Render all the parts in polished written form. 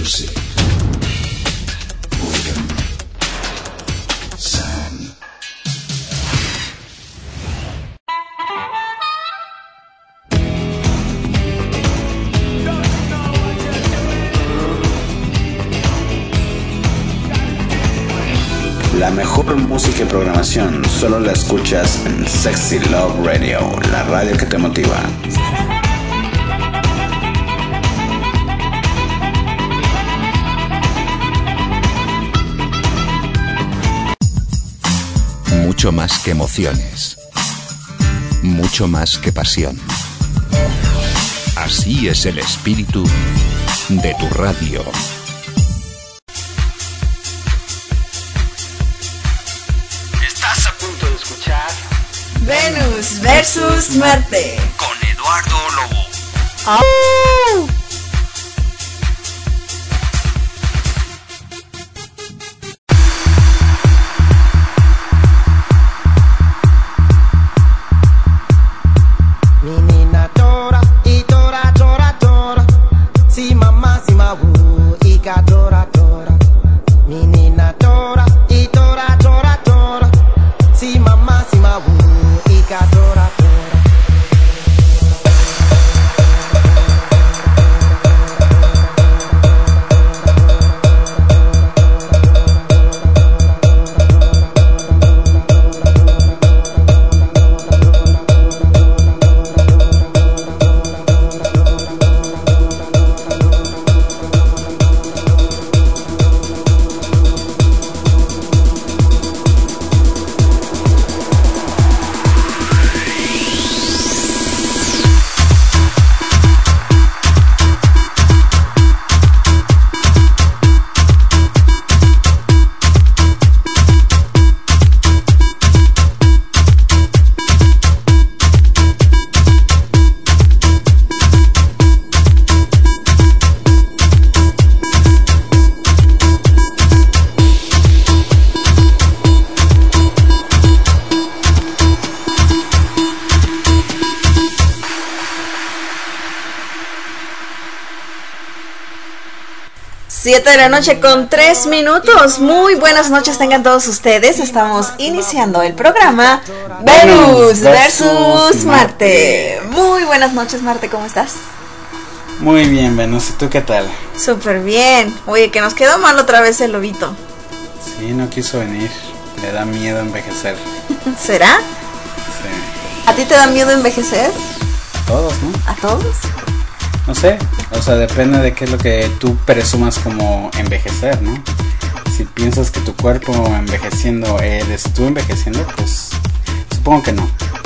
music, rhythm, sound. La mejor música y programación solo la escuchas en Sexy Love Radio, la radio que te motiva. Mucho más que emociones, mucho más que pasión. Así es el espíritu de tu radio. Estás a punto de escuchar Venus versus Marte con Eduardo Lobo. ¡Oh! Menina tora e tora tora tora, si mamá si mawu e ka tora tora. Menina tora e tora tora tora, si mamá si mawu e ka tora tora. Siete de la noche con 3 minutos. Muy buenas noches tengan todos ustedes. Estamos iniciando el programa Venus versus Marte. Muy buenas noches, Marte, ¿cómo estás? Muy bien, Venus, ¿y tú qué tal? Súper bien. Oye, que nos quedó mal otra vez el lobito. Sí, no quiso venir. Le da miedo envejecer. ¿Será? Sí. ¿A ti te da miedo envejecer? A todos, ¿no? ¿A todos? No sé, o sea, depende de qué es lo que tú presumas como envejecer, ¿no? Si piensas que tu cuerpo envejeciendo eres tú envejeciendo, pues supongo que no.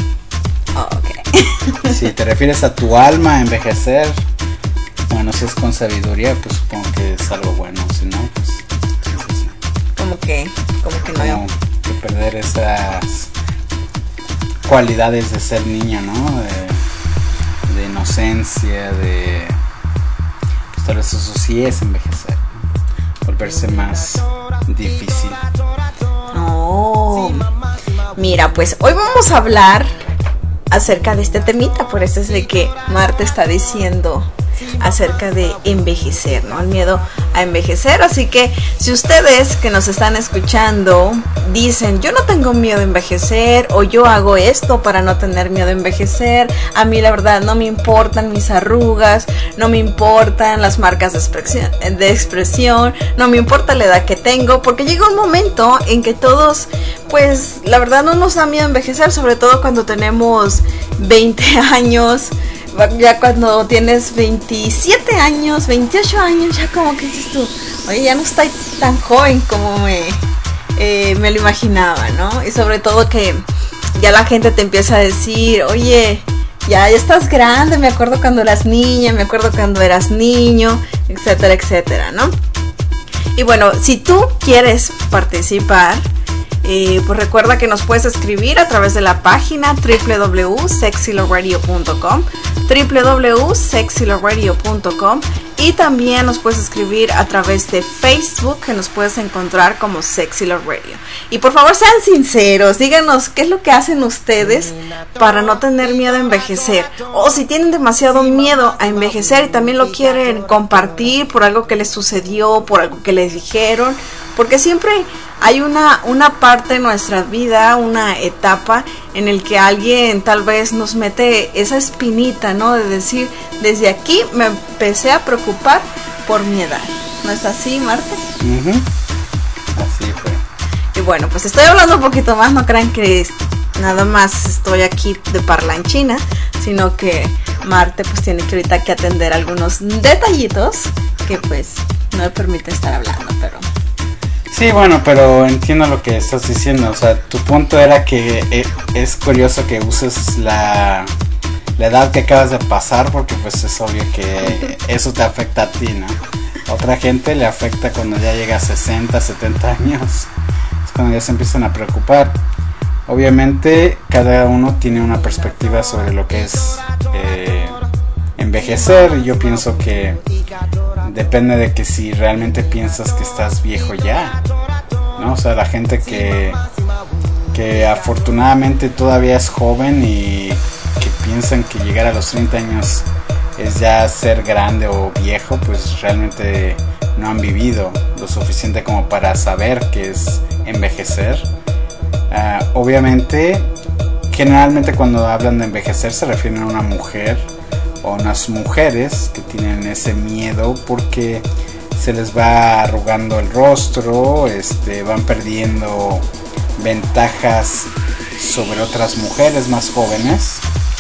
Oh, ok. Si te refieres a tu alma envejecer, bueno, si es con sabiduría, pues supongo que es algo bueno. Si no, pues es así. Como que no. Como que perder esas cualidades de ser niño, ¿no? De inocencia, de... Pues tal vez eso sí es envejecer, ¿no? Volverse más difícil. Oh, mira, pues hoy vamos a hablar acerca de este temita, por eso es de que Marte está diciendo acerca de envejecer, ¿no? El miedo a envejecer. Así que si ustedes que nos están escuchando dicen, yo no tengo miedo a envejecer, o yo hago esto para no tener miedo a envejecer, a mí la verdad no me importan mis arrugas, no me importan las marcas de expresión, no me importa la edad que tengo, porque llega un momento en que todos, pues la verdad no nos da miedo envejecer, sobre todo cuando tenemos 20 años. Ya cuando tienes 27 años, 28 años, ya como que dices tú, oye, ya no estoy tan joven como me lo imaginaba, ¿no? Y sobre todo que ya la gente te empieza a decir, oye, ya estás grande, me acuerdo cuando eras niña, me acuerdo cuando eras niño, etcétera, etcétera, ¿no? Y bueno, si tú quieres participar, Pues recuerda que nos puedes escribir a través de la página www.sexylowradio.com, www.sexylowradio.com, y también nos puedes escribir a través de Facebook, que nos puedes encontrar como Sexy Love Radio. Y por favor sean sinceros, díganos qué es lo que hacen ustedes para no tener miedo a envejecer, o si tienen demasiado miedo a envejecer y también lo quieren compartir por algo que les sucedió, por algo que les dijeron, porque siempre hay una parte de nuestra vida, una etapa en el que alguien tal vez nos mete esa espinita, ¿no? De decir, desde aquí me empecé a preocupar por mi edad. ¿No es así, Marte? Así fue. Y bueno, pues estoy hablando un poquito más, no crean que nada más estoy aquí de parlanchina, sino que Marte pues tiene que ahorita que atender algunos detallitos que pues no me permite estar hablando, pero... Sí, bueno, pero entiendo lo que estás diciendo. O sea, tu punto era que es curioso que uses la edad que acabas de pasar, porque pues es obvio que eso te afecta a ti, ¿no? A otra gente le afecta cuando ya llega a 60, 70 años. Es cuando ya se empiezan a preocupar. Obviamente cada uno tiene una perspectiva sobre lo que es envejecer, y yo pienso que depende de que si realmente piensas que estás viejo ya, ¿no? O sea, la gente que afortunadamente todavía es joven y que piensan que llegar a los 30 años es ya ser grande o viejo, pues realmente no han vivido lo suficiente como para saber qué es envejecer. Obviamente, generalmente cuando hablan de envejecer se refieren a una mujer o unas mujeres que tienen ese miedo porque se les va arrugando el rostro, van perdiendo ventajas sobre otras mujeres más jóvenes,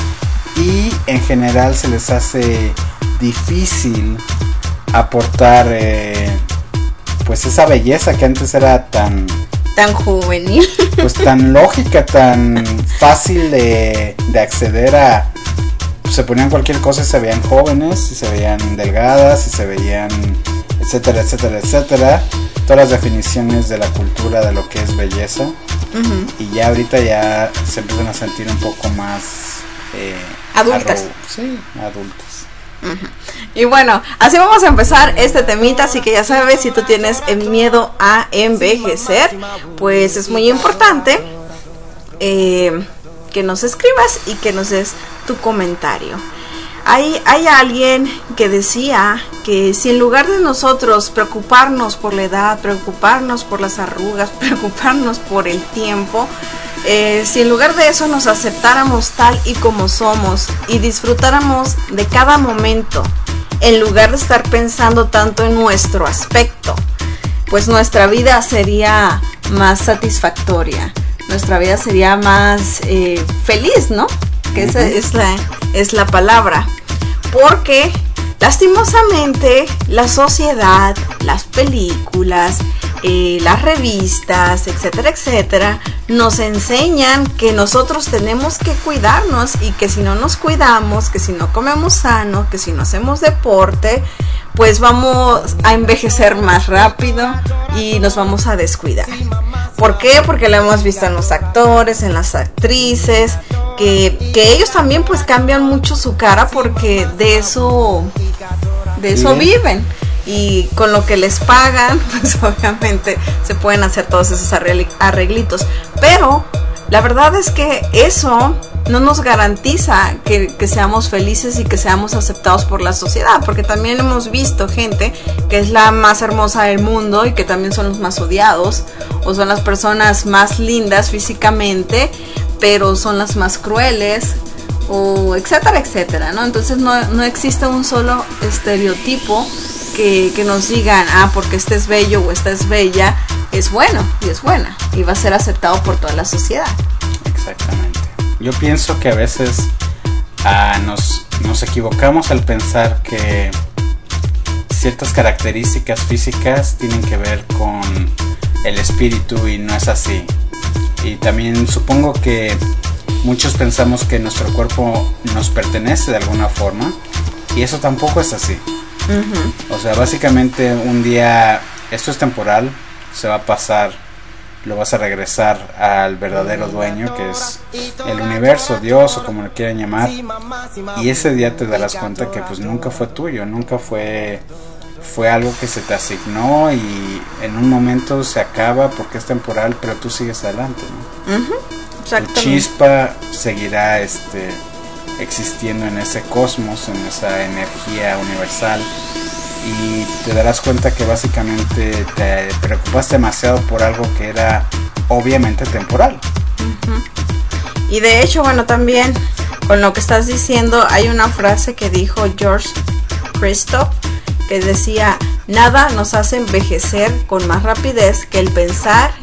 y en general se les hace difícil aportar pues esa belleza que antes era tan juvenil, pues tan lógica, tan fácil de acceder a. Se ponían cualquier cosa y se veían jóvenes, y se veían delgadas, y se veían etcétera, etcétera, etcétera. Todas las definiciones de la cultura de lo que es belleza. Y ya ahorita ya se empiezan a sentir un poco más adultas. Sí, adultas. Y bueno, así vamos a empezar este temita, así que ya sabes, si tú tienes el miedo a envejecer, pues es muy importante que nos escribas y que nos des tu comentario. Hay alguien que decía que si en lugar de nosotros preocuparnos por la edad, preocuparnos por las arrugas, preocuparnos por el tiempo, si en lugar de eso nos aceptáramos tal y como somos y disfrutáramos de cada momento, en lugar de estar pensando tanto en nuestro aspecto, pues nuestra vida sería más satisfactoria, nuestra vida sería más feliz, ¿no? Que esa es la palabra, porque lastimosamente la sociedad, las películas, las revistas, etcétera, etcétera, nos enseñan que nosotros tenemos que cuidarnos, y que si no nos cuidamos, que si no comemos sano, que si no hacemos deporte, pues vamos a envejecer más rápido y nos vamos a descuidar. ¿Por qué? Porque lo hemos visto en los actores, en las actrices, que ellos también pues cambian mucho su cara, porque de eso viven, y con lo que les pagan pues obviamente se pueden hacer todos esos arreglitos, pero la verdad es que eso no nos garantiza que seamos felices y que seamos aceptados por la sociedad, porque también hemos visto gente que es la más hermosa del mundo y que también son los más odiados, o son las personas más lindas físicamente, pero son las más crueles, o etcétera, etcétera, ¿no? Entonces no existe un solo estereotipo que nos digan, porque este es bello o esta es bella, es bueno y es buena, y va a ser aceptado por toda la sociedad. Exactamente. Yo pienso que a veces nos equivocamos al pensar que ciertas características físicas tienen que ver con el espíritu, y no es así. Y también supongo que muchos pensamos que nuestro cuerpo nos pertenece de alguna forma, y eso tampoco es así. O sea, básicamente un día esto es temporal, se va a pasar lo vas a regresar al verdadero dueño, que es el universo, Dios o como lo quieran llamar, y ese día te darás cuenta que pues nunca fue tuyo, nunca fue algo que se te asignó y en un momento se acaba porque es temporal, pero tú sigues adelante, ¿no? Tu chispa seguirá existiendo en ese cosmos, en esa energía universal, y te darás cuenta que básicamente te preocupaste demasiado por algo que era obviamente temporal. Y de hecho, bueno, también con lo que estás diciendo hay una frase que dijo George Christoph que decía: nada nos hace envejecer con más rapidez que el pensar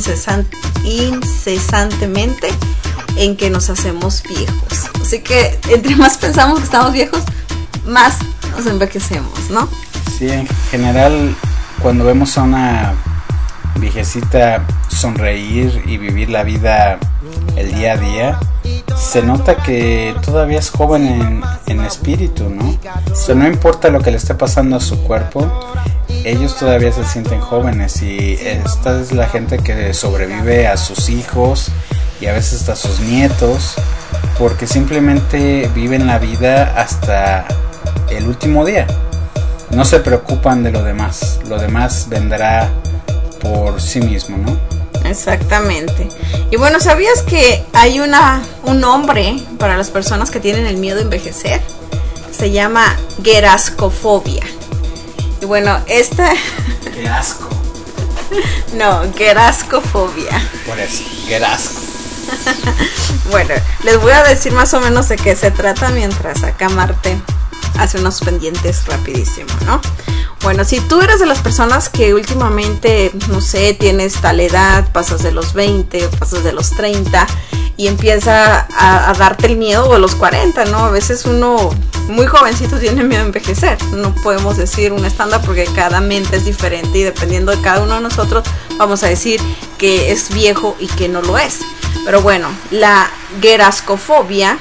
incesantemente en que nos hacemos viejos. Así que entre más pensamos que estamos viejos, más nos envejecemos, ¿no? Sí, en general, cuando vemos a una viejecita sonreír y vivir la vida el día a día, se nota que todavía es joven en espíritu, ¿no? O sea, no importa lo que le esté pasando a su cuerpo, ellos todavía se sienten jóvenes, y esta es la gente que sobrevive a sus hijos y a veces hasta a sus nietos, porque simplemente viven la vida hasta el último día. No se preocupan de lo demás vendrá por sí mismo, ¿no? Exactamente. Y bueno, ¿sabías que hay un nombre para las personas que tienen el miedo a envejecer? Se llama gerascofobia. Y bueno, esta... ¡Qué asco! No, gerascofobia. Por eso, gerasco. Bueno, les voy a decir más o menos de qué se trata mientras acá Marte hace unos pendientes rapidísimo, ¿no? Bueno, si tú eres de las personas que últimamente, no sé, tienes tal edad, pasas de los 20, pasas de los 30 y empieza a darte el miedo, o los 40, ¿no? A veces uno muy jovencito tiene miedo a envejecer. No podemos decir un estándar porque cada mente es diferente y dependiendo de cada uno de nosotros vamos a decir que es viejo y que no lo es. Pero bueno, la gerascofobia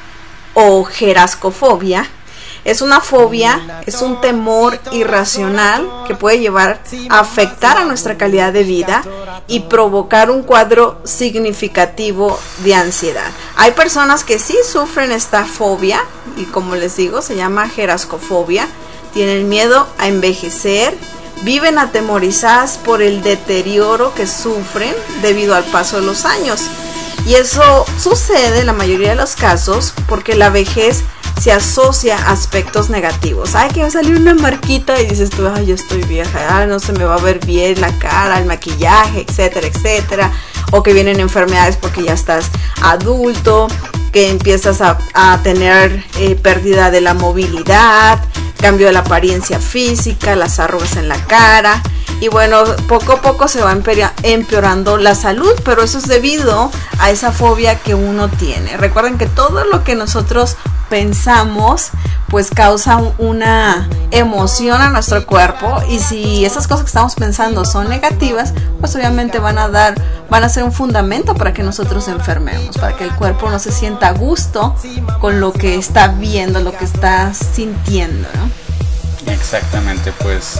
o gerascofobia es una fobia, es un temor irracional que puede llevar a afectar a nuestra calidad de vida y provocar un cuadro significativo de ansiedad. Hay personas que sí sufren esta fobia y, como les digo, se llama gerascofobia. Tienen miedo a envejecer, viven atemorizadas por el deterioro que sufren debido al paso de los años. Y eso sucede en la mayoría de los casos porque la vejez se asocia a aspectos negativos. Ay, que me salió una marquita y dices tú, ay, yo estoy vieja, no se me va a ver bien la cara, el maquillaje, etcétera, etcétera. O que vienen enfermedades porque ya estás adulto, que empiezas a tener pérdida de la movilidad, cambio de la apariencia física, las arrugas en la cara. Y bueno, poco a poco se va empeorando la salud, pero eso es debido a esa fobia que uno tiene. Recuerden que todo lo que nosotros pensamos pues causa una emoción a nuestro cuerpo, y si esas cosas que estamos pensando son negativas, pues obviamente van a ser un fundamento para que nosotros enfermemos, para que el cuerpo no se sienta a gusto con lo que está viendo, lo que está sintiendo, ¿no? Exactamente, pues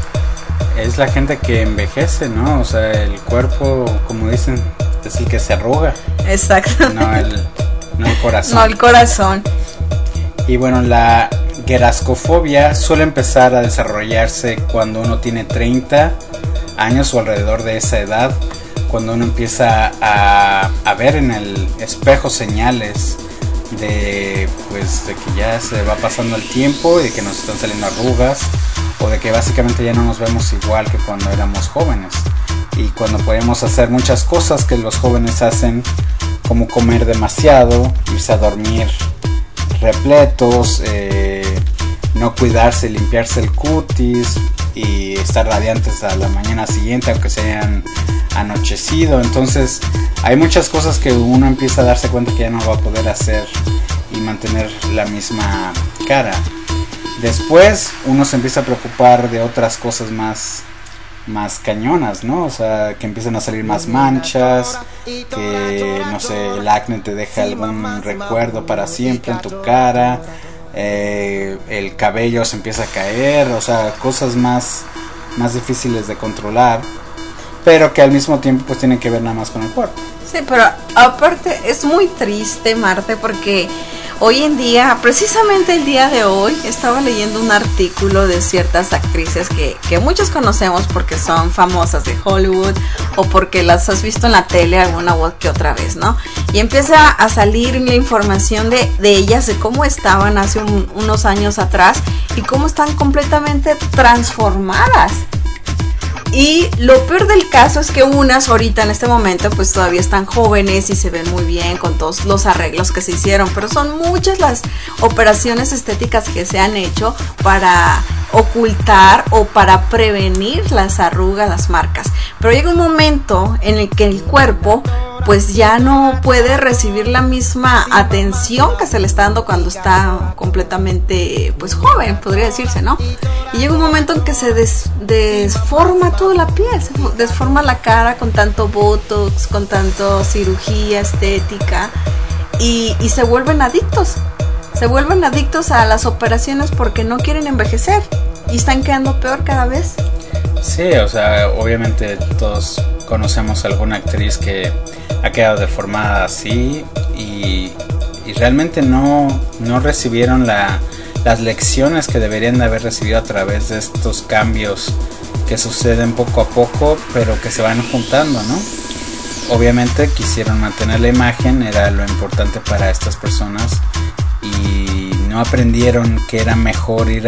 es la gente que envejece, ¿no? O sea, el cuerpo, como dicen, es el que se arruga. Exacto. No el corazón. No el corazón. Y bueno, la gerascofobia suele empezar a desarrollarse cuando uno tiene 30 años o alrededor de esa edad, cuando uno empieza a ver en el espejo señales de que ya se va pasando el tiempo y de que nos están saliendo arrugas, o de que básicamente ya no nos vemos igual que cuando éramos jóvenes, y cuando podemos hacer muchas cosas que los jóvenes hacen, como comer demasiado, irse a dormir repletos, no cuidarse, limpiarse el cutis y estar radiantes a la mañana siguiente aunque se hayan anochecido. Entonces hay muchas cosas que uno empieza a darse cuenta que ya no va a poder hacer y mantener la misma cara. Después uno se empieza a preocupar de otras cosas más cañonas, ¿no? O sea, que empiezan a salir más manchas, que no sé, el acné te deja algún recuerdo para siempre en tu cara, el cabello se empieza a caer, o sea, cosas más difíciles de controlar. pero que al mismo tiempo pues tiene que ver nada más con el cuerpo. Sí, pero aparte es muy triste, Marte, porque hoy en día, precisamente el día de hoy, estaba leyendo un artículo de ciertas actrices que muchos conocemos porque son famosas de Hollywood o porque las has visto en la tele alguna que otra vez, ¿no? Y empieza a salir la información de ellas, de cómo estaban hace unos años atrás y cómo están completamente transformadas. Y lo peor del caso es que unas ahorita en este momento pues todavía están jóvenes y se ven muy bien con todos los arreglos que se hicieron, pero son muchas las operaciones estéticas que se han hecho para ocultar o para prevenir las arrugas, las marcas. Pero llega un momento en el que el cuerpo pues ya no puede recibir la misma atención que se le está dando cuando está completamente pues joven, podría decirse, ¿no? Y llega un momento en que se desforma toda la piel, se desforma la cara con tanto botox, con tanto cirugía estética y se vuelven adictos. Se vuelven adictos a las operaciones porque no quieren envejecer y están quedando peor cada vez. Sí, o sea, obviamente todos conocemos a alguna actriz que ha quedado deformada así y realmente no recibieron las lecciones que deberían de haber recibido a través de estos cambios que suceden poco a poco, pero que se van juntando, ¿no? Obviamente quisieron mantener la imagen, era lo importante para estas personas, y no aprendieron que era mejor ir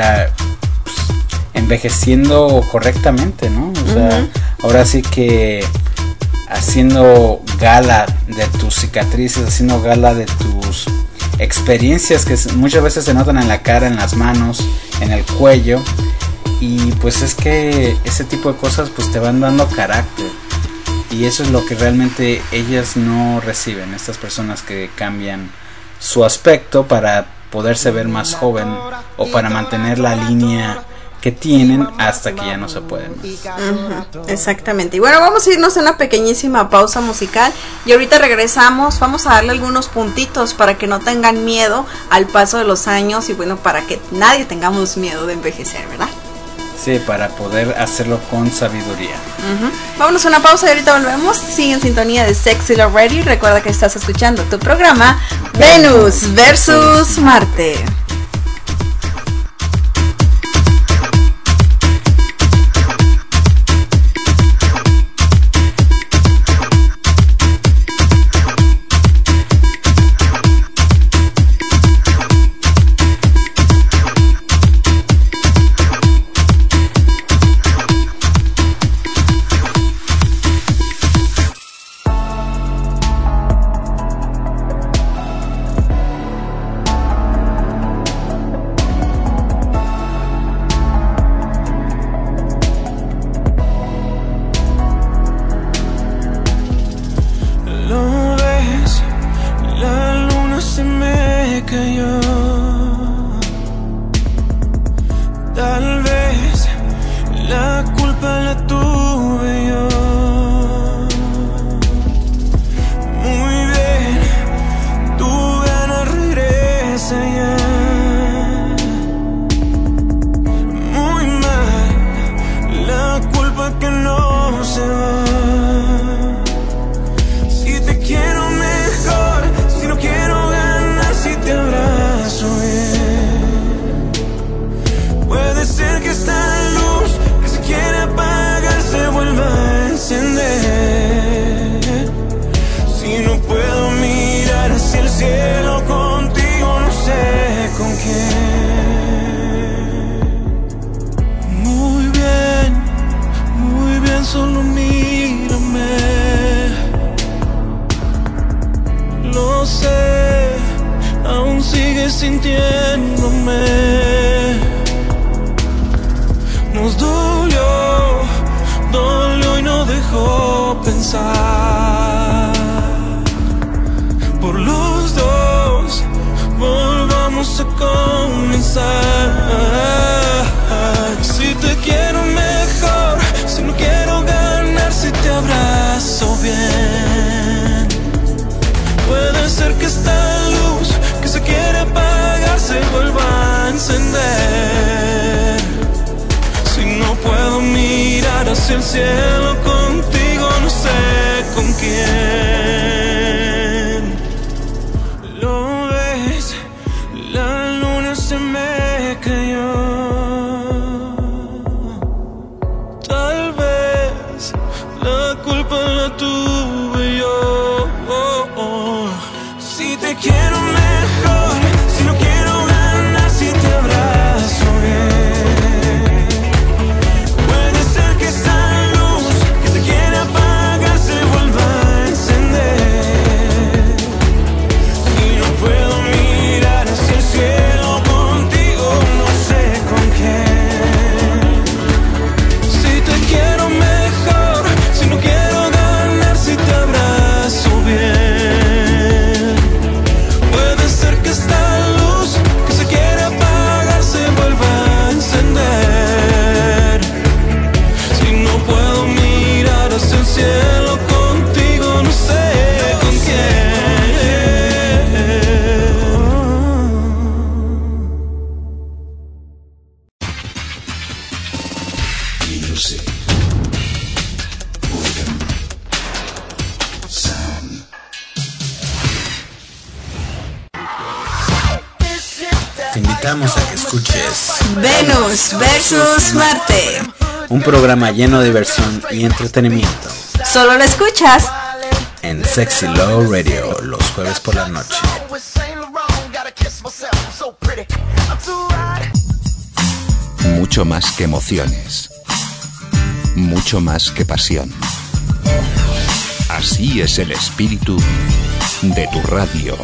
envejeciendo correctamente, ¿no? O sea, ahora sí que haciendo gala de tus cicatrices, haciendo gala de tus experiencias que muchas veces se notan en la cara, en las manos, en el cuello, y pues es que ese tipo de cosas pues te van dando carácter, y eso es lo que realmente ellas no reciben, estas personas que cambian su aspecto para poderse ver más joven o para mantener la línea que tienen hasta que ya no se pueden más. Exactamente. Y bueno, vamos a irnos a una pequeñísima pausa musical y ahorita regresamos. Vamos a darle algunos puntitos para que no tengan miedo al paso de los años y bueno, para que nadie tengamos miedo de envejecer, ¿verdad? Sí, para poder hacerlo con sabiduría. Vámonos a una pausa y ahorita volvemos. Sigue en sintonía de Sexy Love Radio y recuerda que estás escuchando tu programa Venus versus Marte. puedo mirar hacia el cielo contigo, no sé con quién. Lo ves, la luna se me cayó. Tal vez la culpa la tuve yo. Si te quiero mejor, si no quiero ganar, si te abrazo bien. Puede ser que esa luz que se quiere apagar se vuelva a encender. Y no puedo mirar hacia el cielo contigo, no sé con quién. Si te quiero mejor, si no quiero ganar, si te abrazo bien. Puede ser que esta luz que se quiere apagar se vuelva a encender. Si no puedo mirar hacia el cielo contigo, no sé con Music. Rhythm. Sound. Te invitamos a que escuches Venus versus Marte. un programa lleno de diversión y entretenimiento Solo lo escuchas en Sexy Love Radio los jueves por la noche. Mucho más que emociones. Mucho más que pasión. Así es el espíritu de tu radio.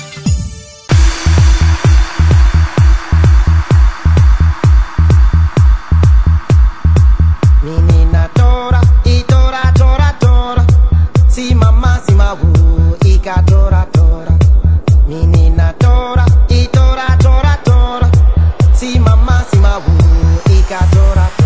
Menina tora, e tora, tora, tora. Si mamá, si mabu, e ka tora, tora. Menina tora, e tora, tora, tora. Si mamá, si mabu, e ka tora, tora.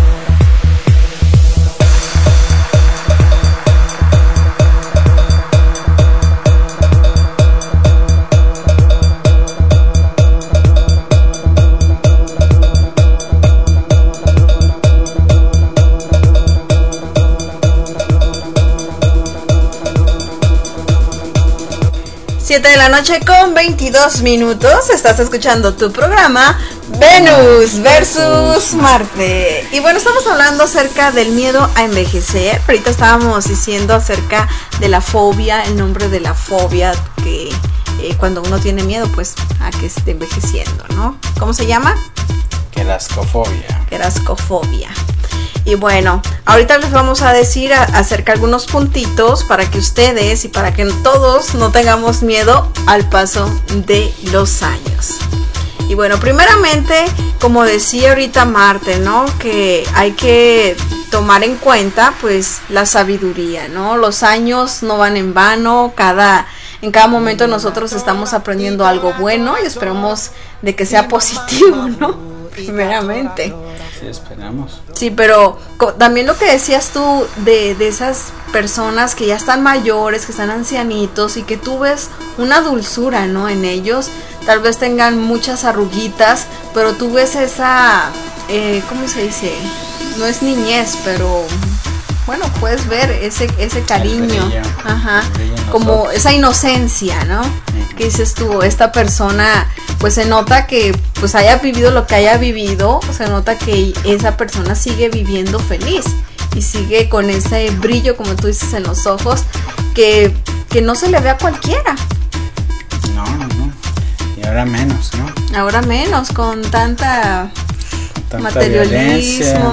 Siete de la noche con 22 minutos. Estás escuchando tu programa Venus versus Marte. Y bueno, estamos hablando acerca del miedo a envejecer. Ahorita estábamos diciendo acerca de la fobia, el nombre de la fobia que cuando uno tiene miedo pues a que esté envejeciendo, ¿no? ¿Cómo se llama? Querascofobia. Querascofobia. Y bueno, ahorita les vamos a decir acerca de algunos puntitos para que ustedes y para que todos no tengamos miedo al paso de los años. Y bueno, primeramente, como decía ahorita Marte, ¿no? Que hay que tomar en cuenta pues la sabiduría, ¿no? Los años no van en vano, en cada momento nosotros estamos aprendiendo algo bueno y esperamos de que sea positivo, ¿no? Primeramente. Sí, esperamos. Sí, pero también lo que decías tú de esas personas que ya están mayores, que están ancianitos y que tú ves una dulzura, ¿no? En ellos, tal vez tengan muchas arruguitas, pero tú ves esa, ¿cómo se dice? No es niñez, pero bueno, puedes ver ese cariño, brillo, ajá, brillo como ojos. esa inocencia, ¿no? Que dices tú, esta persona, pues se nota que pues haya vivido lo que haya vivido, se nota que esa persona sigue viviendo feliz y sigue con ese brillo, como tú dices, en los ojos, que no se le ve a cualquiera. No. Y ahora menos, ¿no? Ahora menos, con tanta materialismo,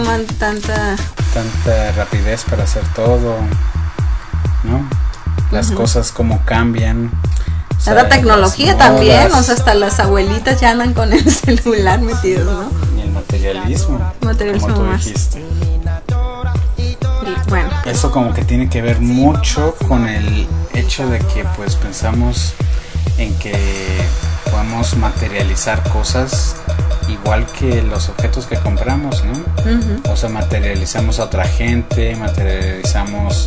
tanta rapidez para hacer todo, ¿no? Las cosas como cambian. Tanta tecnología también, o sea, hasta las abuelitas ya andan con el celular metidos, ¿no? Y el materialismo como tú más. dijiste. Y bueno, Eso como que tiene que ver mucho con el hecho de que pues pensamos en que podemos materializar cosas igual que los objetos que compramos, ¿no? O sea, materializamos a otra gente, materializamos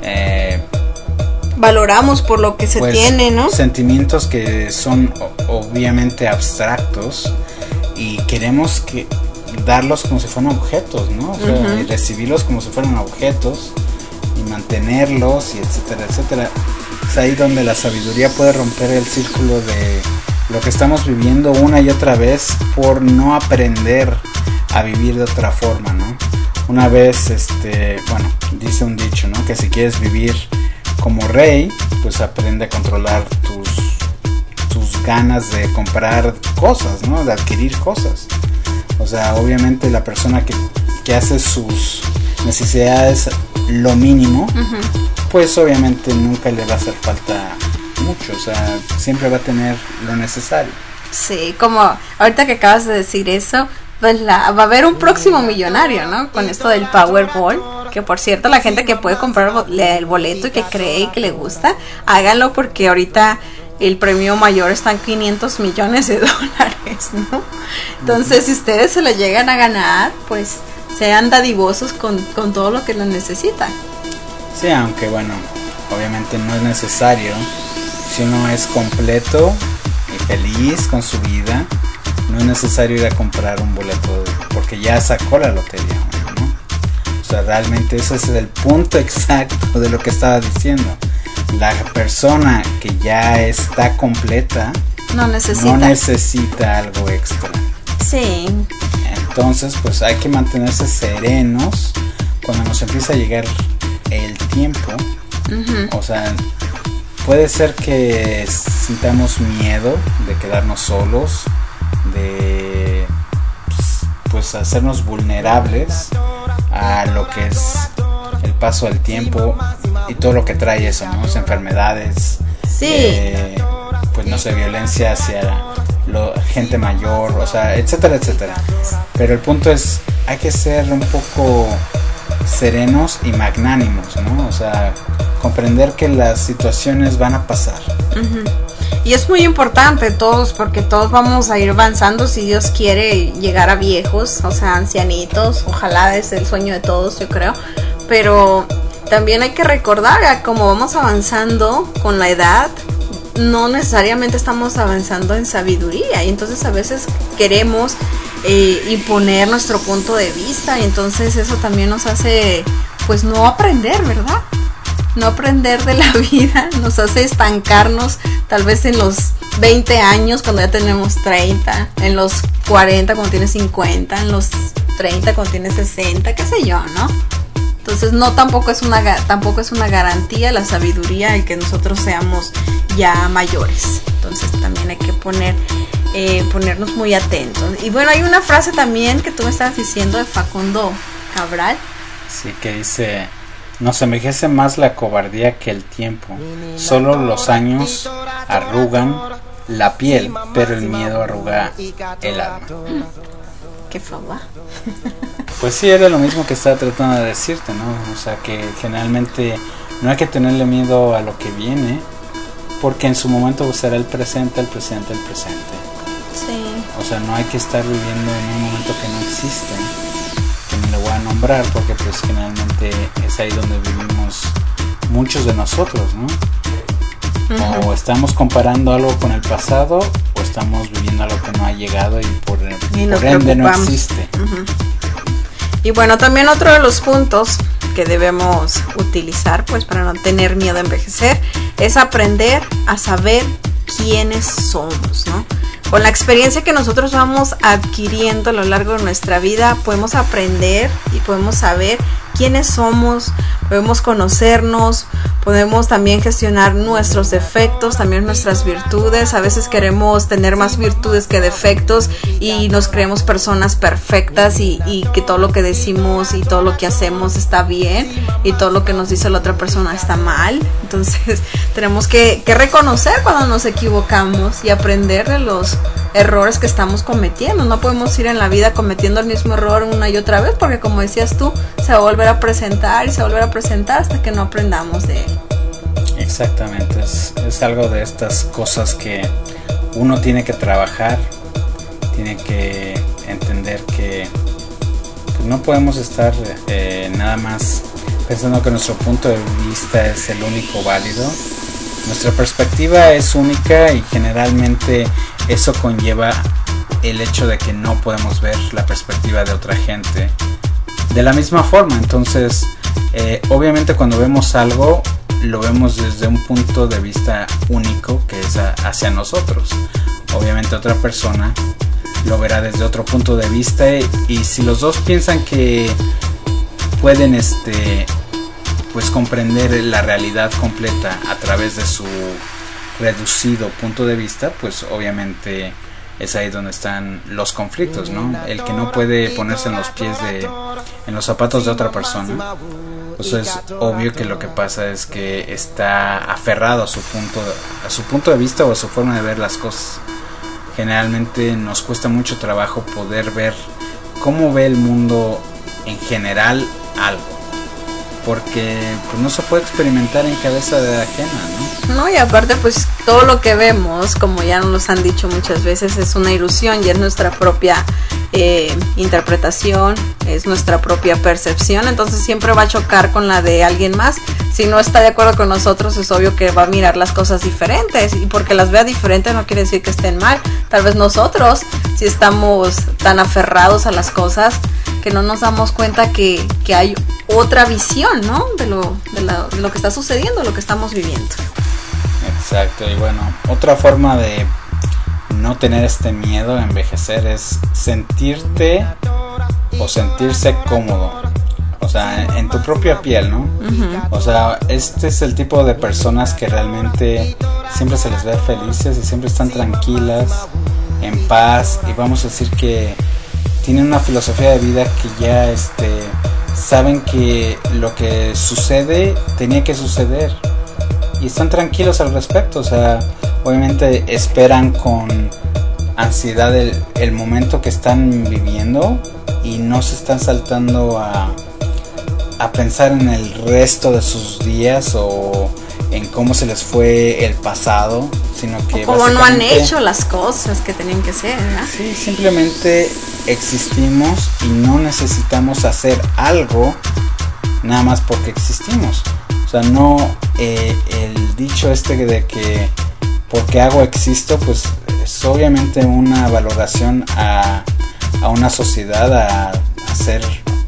valoramos por lo que se pues, tiene, ¿no? Sentimientos que son obviamente abstractos y queremos darlos como si fueran objetos, ¿no? O sea, y recibirlos como si fueran objetos y mantenerlos y etcétera, etcétera. Es ahí donde la sabiduría puede romper el círculo de lo que estamos viviendo una y otra vez por no aprender a vivir de otra forma, ¿no? Una vez, bueno, dice un dicho, ¿no? Que si quieres vivir como rey, pues aprende a controlar tus ganas de comprar cosas, ¿no? De adquirir cosas. O sea, obviamente la persona que hace sus necesidades lo mínimo, pues obviamente nunca le va a hacer falta mucho, o sea, siempre va a tener lo necesario. Sí, como ahorita que acabas de decir eso, pues va a haber un próximo millonario, ¿no? Con esto del Powerball, que por cierto, la gente que puede comprar el boleto y que cree y que le gusta, háganlo, porque ahorita el premio mayor está en $500 millones, ¿no? Entonces, si ustedes se lo llegan a ganar, pues sean dadivosos con todo lo que lo necesitan. Sí, aunque bueno, obviamente no es necesario. Si uno es completo y feliz con su vida, no es necesario ir a comprar un boleto porque ya sacó la lotería, ¿no? O sea, realmente ese es el punto exacto de lo que estaba diciendo. La persona que ya está completa no necesita algo extra. Sí. Entonces, pues hay que mantenerse serenos cuando nos empieza a llegar el tiempo. O sea, puede ser que sintamos miedo de quedarnos solos, de pues hacernos vulnerables a lo que es el paso del tiempo y todo lo que trae eso, ¿no? Enfermedades, pues no sé, violencia hacia gente mayor, o sea, etcétera, etcétera. Pero el punto es, hay que ser un poco serenos y magnánimos, ¿no? O sea, comprender que las situaciones van a pasar. Y es muy importante todos, porque todos vamos a ir avanzando, si Dios quiere, llegar a viejos, o sea, ancianitos. Ojalá es el sueño de todos, yo creo. Pero también hay que recordar, como vamos avanzando con la edad, no necesariamente estamos avanzando en sabiduría, y entonces a veces queremos imponer nuestro punto de vista, y entonces eso también nos hace pues no aprender, ¿verdad? No aprender de la vida, nos hace estancarnos tal vez en los 20 años cuando ya tenemos 30, en los 40 cuando tienes 50, en los 30 cuando tienes 60, qué sé yo, ¿no? Entonces tampoco es una garantía la sabiduría el que nosotros seamos ya mayores. Entonces también hay que ponernos muy atentos. Y bueno, hay una frase también que tú me estabas diciendo de Facundo Cabral. Sí, que dice: nos envejece más la cobardía que el tiempo. Solo los años arrugan la piel, pero el miedo arruga el alma. ¿Qué fama? Pues sí, era lo mismo que estaba tratando de decirte, ¿no? O sea, que generalmente no hay que tenerle miedo a lo que viene, porque en su momento será el presente. Sí. O sea, no hay que estar viviendo en un momento que no existe, que ni lo voy a nombrar, porque pues generalmente es ahí donde vivimos muchos de nosotros, ¿no? O estamos comparando algo con el pasado, o estamos viviendo algo que no ha llegado y por ende no existe. Y bueno, también otro de los puntos que debemos utilizar pues para no tener miedo a envejecer es aprender a saber quiénes somos, ¿no? Con la experiencia que nosotros vamos adquiriendo a lo largo de nuestra vida, podemos aprender y podemos saber quiénes somos, podemos conocernos, podemos también gestionar nuestros defectos, también nuestras virtudes. A veces queremos tener más virtudes que defectos y nos creemos personas perfectas y que todo lo que decimos y todo lo que hacemos está bien y todo lo que nos dice la otra persona está mal. Entonces tenemos que reconocer cuando nos equivocamos y aprender de los errores que estamos cometiendo. No podemos ir en la vida cometiendo el mismo error una y otra vez, porque como decías tú, se va a volver a presentar y se va a volver a presentar hasta que no aprendamos de él. Exactamente, es algo de estas cosas que uno tiene que trabajar, tiene que entender que pues, no podemos estar nada más pensando que nuestro punto de vista es el único válido. Nuestra perspectiva es única y generalmente eso conlleva el hecho de que no podemos ver la perspectiva de otra gente de la misma forma. Entonces, obviamente cuando vemos algo, lo vemos desde un punto de vista único, que es hacia nosotros. Obviamente otra persona lo verá desde otro punto de vista, y si los dos piensan que pueden pues comprender la realidad completa a través de su reducido punto de vista, pues obviamente es ahí donde están los conflictos, ¿no? El que no puede ponerse en los zapatos de otra persona, pues es obvio que lo que pasa es que está aferrado a su punto de vista o a su forma de ver las cosas. Generalmente nos cuesta mucho trabajo poder ver cómo ve el mundo en general algo, porque pues no se puede experimentar en cabeza de ajena, ¿no? No, y aparte pues todo lo que vemos, como ya nos han dicho muchas veces, es una ilusión y es nuestra propia interpretación, es nuestra propia percepción, entonces siempre va a chocar con la de alguien más. Si no está de acuerdo con nosotros, es obvio que va a mirar las cosas diferentes, y porque las vea diferentes no quiere decir que estén mal. Tal vez nosotros, si estamos tan aferrados a las cosas, que no nos damos cuenta que hay otra visión, ¿no? De lo que está sucediendo, lo que estamos viviendo. Exacto. Y bueno, otra forma de no tener este miedo a envejecer es sentirse cómodo, o sea, en tu propia piel, ¿no? Uh-huh. O sea, este es el tipo de personas que realmente siempre se les ve felices y siempre están tranquilas, en paz, y vamos a decir que tienen una filosofía de vida que ya saben que lo que sucede tenía que suceder y están tranquilos al respecto. O sea, obviamente esperan con ansiedad el momento que están viviendo y no se están saltando a pensar en el resto de sus días o en cómo se les fue el pasado, sino que como no han hecho las cosas que tenían que hacer, ¿verdad? Sí, simplemente existimos y no necesitamos hacer algo nada más porque existimos. O sea, no el dicho de que porque hago existo, pues es obviamente una valoración a una sociedad, a ser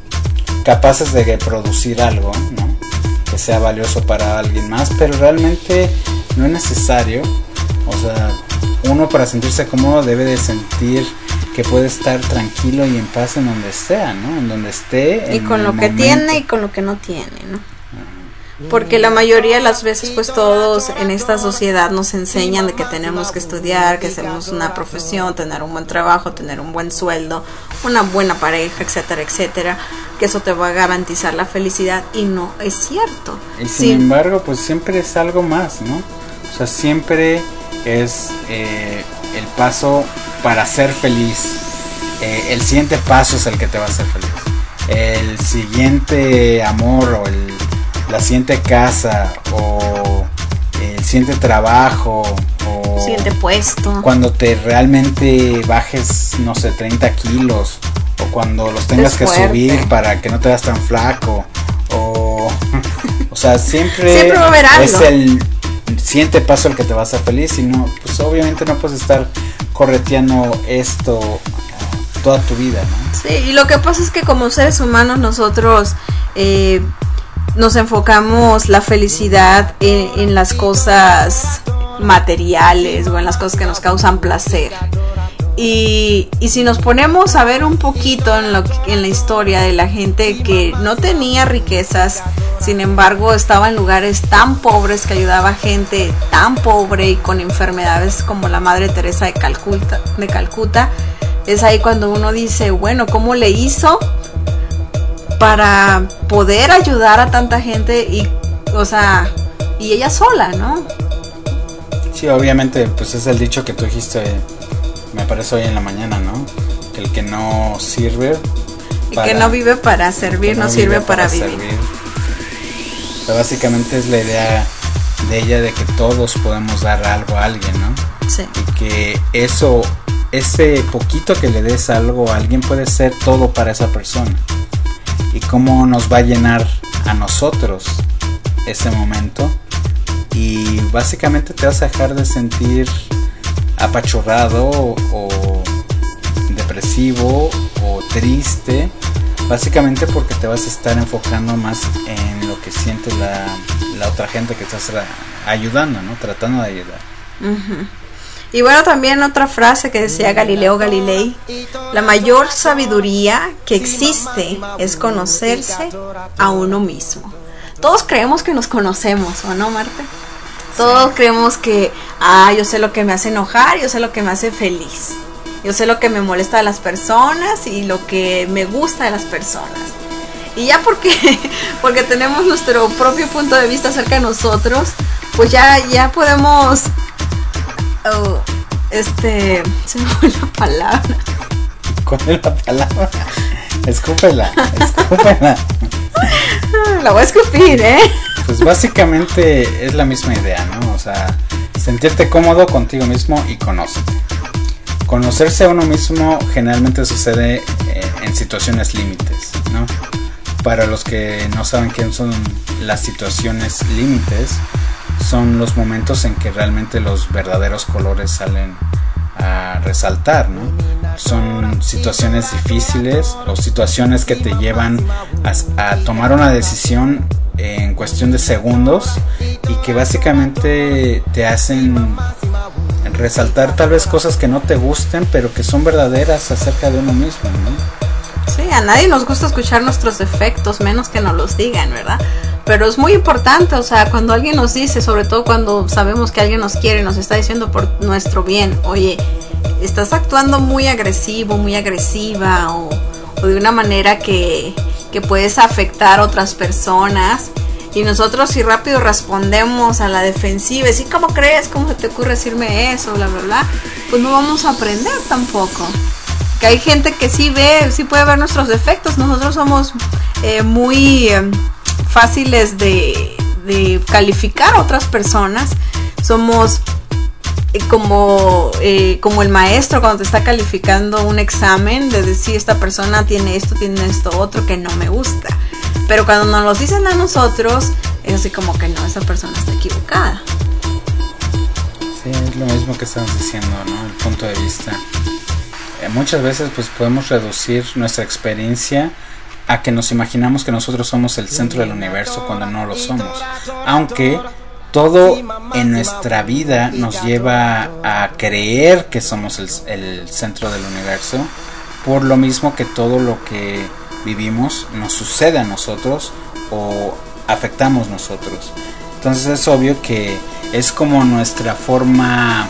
capaces de producir algo, ¿no? Que sea valioso para alguien más, pero realmente no es necesario. O sea, uno para sentirse cómodo debe de sentir que puede estar tranquilo y en paz en donde sea, ¿no? En donde esté. Y con lo que tiene y con lo que no tiene, ¿no? Porque la mayoría de las veces pues todos en esta sociedad nos enseñan de que tenemos que estudiar, que hacemos una profesión, tener un buen trabajo, tener un buen sueldo, una buena pareja, etcétera, etcétera, que eso te va a garantizar la felicidad, y no es cierto. Y sin embargo pues siempre es algo más, ¿no? O sea, siempre es el paso para ser feliz. El siguiente paso es el que te va a hacer feliz. El siguiente amor o la siguiente casa o el siguiente trabajo o siguiente puesto, cuando te realmente bajes, no sé, 30 kilos, o cuando los tengas que subir para que no te veas tan flaco, o sea, siempre va a haber algo. Es el siguiente paso el que te va a hacer feliz, y no, pues obviamente no puedes estar correteando esto toda tu vida, ¿no? Sí, y lo que pasa es que como seres humanos nosotros nos enfocamos la felicidad en las cosas materiales o en las cosas que nos causan placer. Y si nos ponemos a ver un poquito en la historia de la gente que no tenía riquezas, sin embargo estaba en lugares tan pobres, que ayudaba a gente tan pobre y con enfermedades como la Madre Teresa de Calcuta, es ahí cuando uno dice, bueno, ¿cómo le hizo para poder ayudar a tanta gente? Y ella sola, ¿no? Sí, obviamente, pues es el dicho que tú dijiste, me parece hoy en la mañana, ¿no? Que el que no sirve que no vive para servir, no sirve para vivir. O sea, básicamente es la idea de ella de que todos podemos dar algo a alguien, ¿no? Sí. Y que ese poquito que le des algo a alguien puede ser todo para esa persona. Y cómo nos va a llenar a nosotros ese momento, y básicamente te vas a dejar de sentir apachurrado o depresivo o triste, básicamente porque te vas a estar enfocando más en lo que siente la otra gente que estás ayudando, ¿no? Tratando de ayudar. Ujú. Y bueno, también otra frase que decía Galileo Galilei: la mayor sabiduría que existe es conocerse a uno mismo. Todos creemos que nos conocemos, ¿o no, Marte? Todos creemos que, yo sé lo que me hace enojar, yo sé lo que me hace feliz, yo sé lo que me molesta de las personas y lo que me gusta de las personas. Y ya porque tenemos nuestro propio punto de vista acerca de nosotros, pues ya podemos... se me fue la palabra. ¿Cuál es la palabra? Escúpela. La voy a escupir, Pues básicamente es la misma idea, ¿no? O sea, sentirte cómodo contigo mismo y conócete. Conocerse a uno mismo generalmente sucede en situaciones límites, ¿no? Para los que no saben qué son las situaciones límites, son los momentos en que realmente los verdaderos colores salen a resaltar, ¿no? Son situaciones difíciles o situaciones que te llevan a tomar una decisión en cuestión de segundos y que básicamente te hacen resaltar tal vez cosas que no te gusten, pero que son verdaderas acerca de uno mismo, ¿no? Sí, a nadie nos gusta escuchar nuestros defectos, menos que nos los digan, ¿verdad? Pero es muy importante, o sea, cuando alguien nos dice, sobre todo cuando sabemos que alguien nos quiere y nos está diciendo por nuestro bien, oye, estás actuando muy agresivo, muy agresiva, o de una manera que puedes afectar a otras personas, y nosotros si rápido respondemos a la defensiva, ¿sí? ¿Cómo crees? ¿Cómo se te ocurre decirme eso? Bla, bla, bla. Pues no vamos a aprender tampoco. Que hay gente que sí puede ver nuestros defectos. Nosotros somos muy fáciles de calificar a otras personas. Somos como el maestro cuando te está calificando un examen, de decir esta persona tiene esto otro que no me gusta. Pero cuando nos lo dicen a nosotros, es así como que no, esa persona está equivocada. Sí, es lo mismo que estamos diciendo, ¿no? El punto de vista. Muchas veces pues podemos reducir nuestra experiencia a que nos imaginamos que nosotros somos el centro del universo cuando no lo somos. Aunque todo en nuestra vida nos lleva a creer que somos el centro del universo, por lo mismo que todo lo que vivimos nos sucede a nosotros o afectamos nosotros. Entonces es obvio que es como nuestra forma,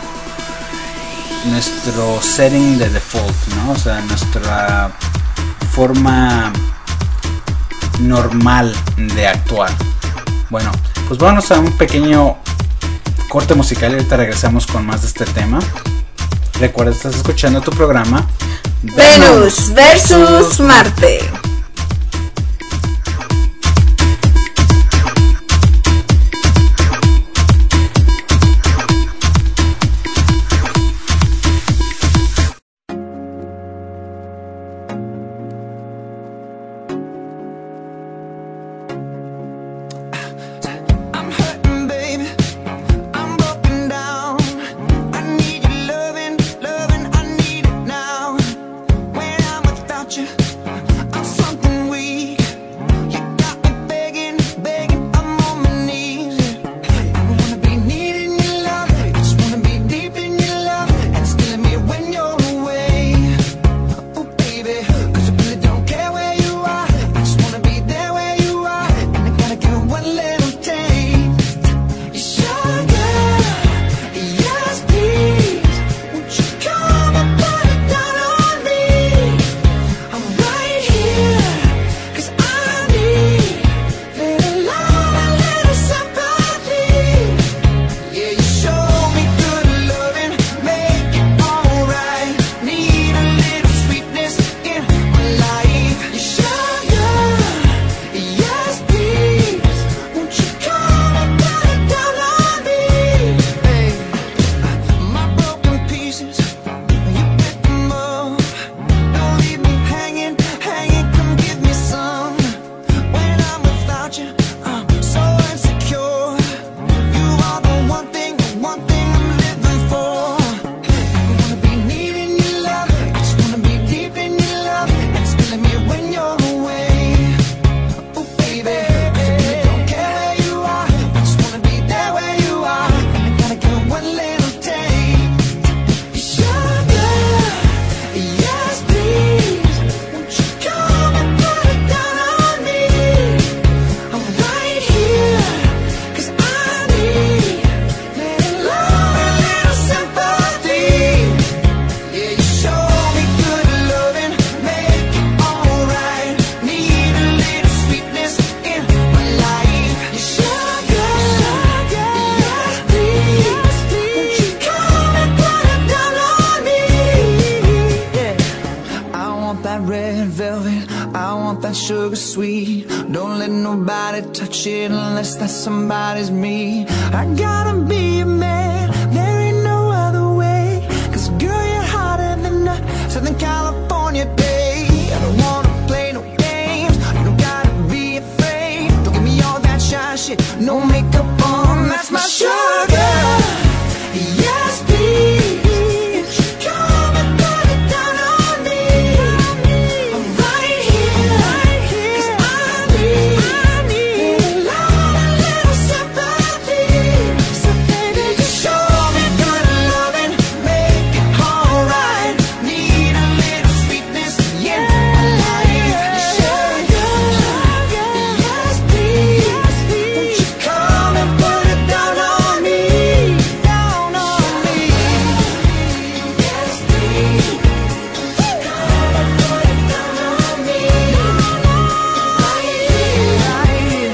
nuestro setting de default, ¿no? O sea, nuestra forma normal de actuar. Bueno, pues vamos a un pequeño corte musical y ahorita regresamos con más de este tema. Recuerda, estás escuchando tu programa Venus versus Marte. I'm want that sugar sweet. Don't let nobody touch it unless that somebody's me. I gotta be a man, there ain't no other way. Cause girl, you're hotter than a Southern California day. I don't wanna play no games, you don't gotta be afraid. Don't give me all that shy shit, no makeup on, that's my sugar. Yes, please. Come and put it down on me. I'm right here, 'cause I need a lot, a little sympathy. So baby, just show me good loving, make it alright. Need a little sweetness in my life. Sugar, yes please. Won't you come and put it down on me, down on me. Yes please. Come and put it down on me. I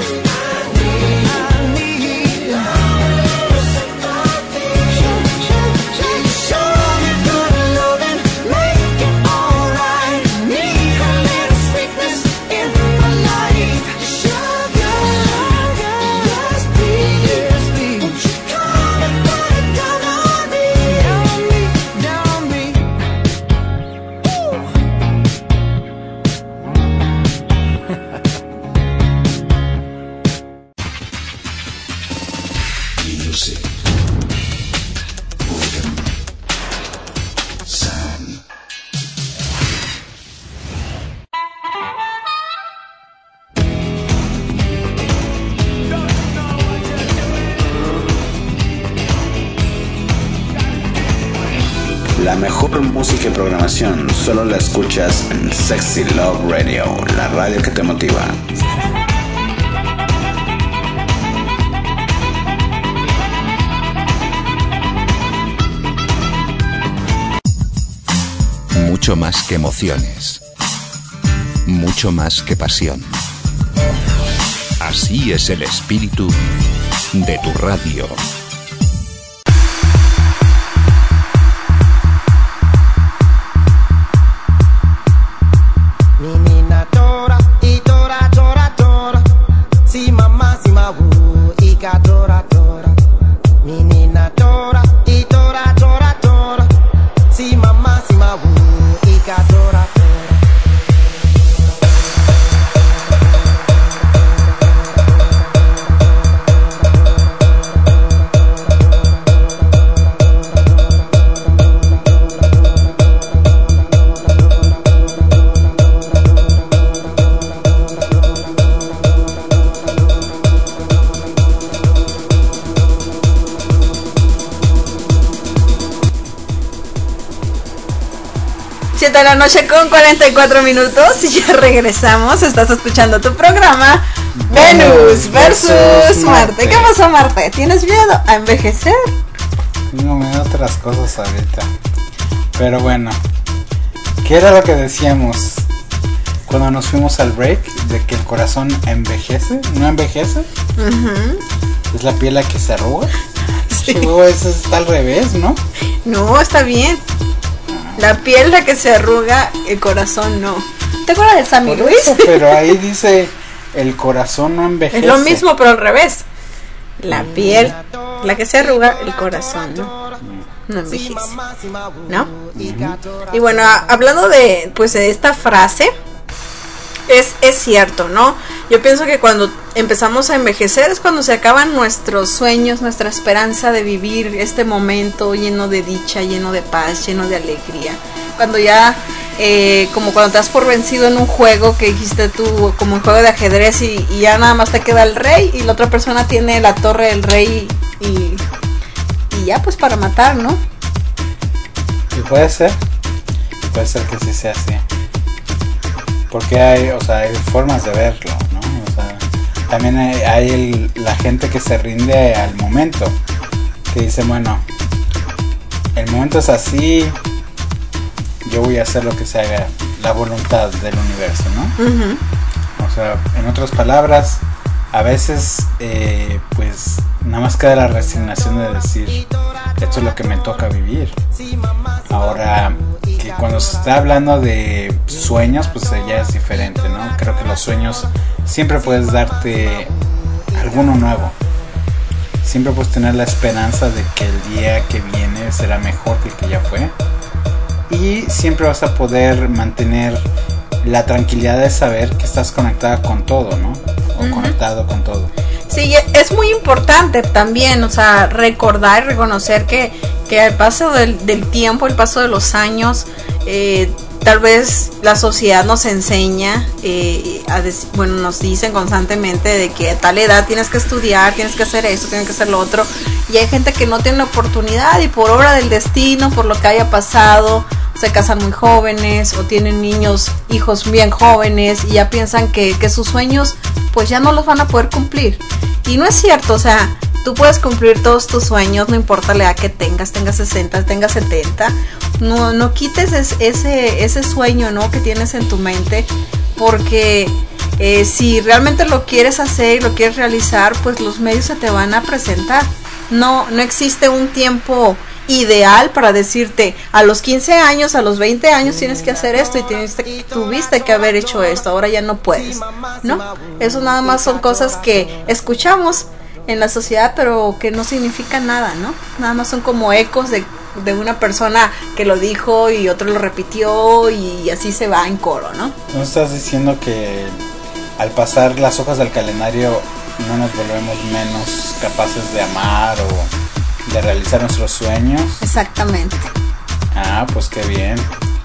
need a little sympathy. Show me good loving, make it alright. Need a little sweetness in my life. Sugar, yes please. Won't you come and put it down on me, down on me. Music. Boredom. Sound. La mejor música y programación solo la escuchas en Sexy Love Radio, la radio que te motiva. Mucho más que emociones. Mucho más que pasión. Así es el espíritu de tu radio. Menina tora, e tora, tora, tora. Si mamá, woo, e tora, tora. Menina tora, e tora, tora, tora. Si mamá, woo, e tora, tora. De la noche con 44 minutos y ya regresamos. Estás escuchando tu programa Venus versus Marte. ¿Qué pasó, Marte? ¿Tienes miedo a envejecer? No, me da otras cosas ahorita. Pero bueno, ¿qué era lo que decíamos cuando nos fuimos al break? De que el corazón envejece, ¿no envejece? Es la piel la que se arruga. Sí. Eso está al revés, ¿no? No, está bien. La piel la que se arruga, el corazón no. ¿Te acuerdas de Sammy Por Luis? eso, pero ahí dice el corazón no envejece. Es lo mismo, pero al revés. La piel, la que se arruga, el corazón no envejece, ¿no? Y bueno, hablando de pues de esta frase, es cierto, ¿no? Yo pienso que cuando empezamos a envejecer es cuando se acaban nuestros sueños, nuestra esperanza de vivir este momento lleno de dicha, lleno de paz, lleno de alegría. Cuando ya, como cuando te das por vencido en un juego que dijiste tú, como un juego de ajedrez y ya nada más te queda el rey y la otra persona tiene la torre del rey y ya pues para matar, ¿no? Y puede ser que sí sea así. Porque hay formas de verlo, ¿no? O sea, también hay la gente que se rinde al momento, que dice, bueno, el momento es así, yo voy a hacer lo que se haga, la voluntad del universo, ¿no? O sea, en otras palabras, a veces, pues, nada más queda la resignación de decir, esto es lo que me toca vivir. Ahora, porque cuando se está hablando de sueños, pues ya es diferente, ¿no? Creo que los sueños siempre puedes darte alguno nuevo. Siempre puedes tener la esperanza de que el día que viene será mejor que el que ya fue. Y siempre vas a poder mantener la tranquilidad de saber que estás conectada con todo, ¿no? O conectado con todo. Sí, es muy importante también, o sea, recordar y reconocer que al paso del tiempo, el paso de los años, tal vez la sociedad nos enseña, nos dicen constantemente de que a tal edad tienes que estudiar, tienes que hacer esto, tienes que hacer lo otro, y hay gente que no tiene la oportunidad y por obra del destino, por lo que haya pasado, se casan muy jóvenes o tienen hijos bien jóvenes y ya piensan que sus sueños pues ya no los van a poder cumplir. Y no es cierto, o sea, tú puedes cumplir todos tus sueños, no importa la edad que tengas 60, tengas 70, no quites ese sueño, ¿no?, que tienes en tu mente, porque si realmente lo quieres hacer y lo quieres realizar, pues los medios se te van a presentar. No existe un tiempo ideal para decirte a los 15 años, a los 20 años tienes que hacer esto y tuviste que haber hecho esto, ahora ya no puedes, ¿no? Eso nada más son cosas que escuchamos en la sociedad, pero que no significan nada, ¿no? Nada más son como ecos de una persona que lo dijo y otro lo repitió y así se va en coro, ¿no? ¿No estás diciendo que al pasar las hojas del calendario no nos volvemos menos capaces de amar o de realizar nuestros sueños? Exactamente. Ah, pues qué bien.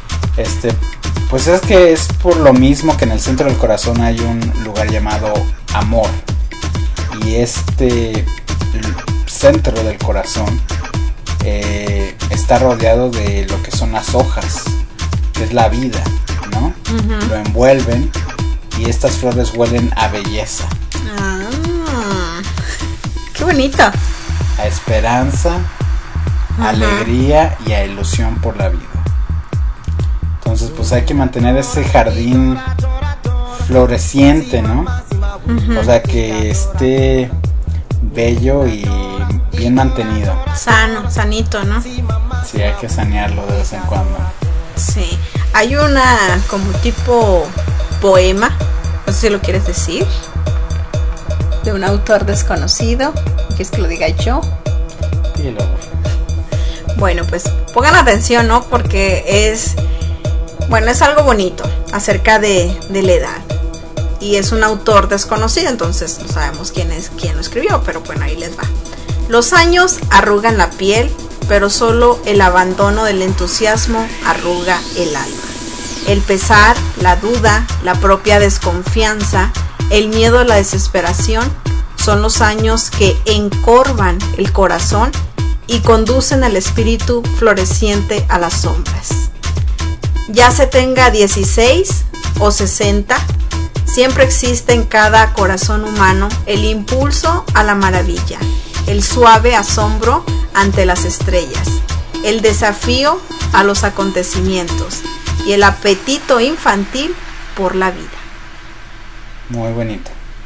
Pues es que es por lo mismo que en el centro del corazón hay un lugar llamado amor. Y este centro del corazón está rodeado de lo que son las hojas, que es la vida, ¿no? Uh-huh. Lo envuelven y estas flores huelen a belleza. ¡Qué bonita! A esperanza, uh-huh, alegría y a ilusión por la vida. Entonces pues hay que mantener ese jardín floreciente, ¿no? Uh-huh. O sea, que esté bello y bien mantenido. Sanito, ¿no? Sí, hay que sanearlo de vez en cuando. Sí, hay una como tipo poema, no sé si lo quieres decir, de un autor desconocido. ¿Quieres que lo diga yo? Dilo. Bueno, pues pongan atención, ¿no? Porque es algo bonito acerca de la edad. Y es un autor desconocido, entonces no sabemos quién lo escribió, pero bueno, ahí les va. Los años arrugan la piel, pero solo el abandono del entusiasmo arruga el alma. El pesar, la duda, la propia desconfianza, el miedo a la desesperación son los años que encorvan el corazón y conducen al espíritu floreciente a las sombras. Ya se tenga 16 o 60, siempre existe en cada corazón humano el impulso a la maravilla, el suave asombro ante las estrellas, el desafío a los acontecimientos y el apetito infantil por la vida. Muy bonito.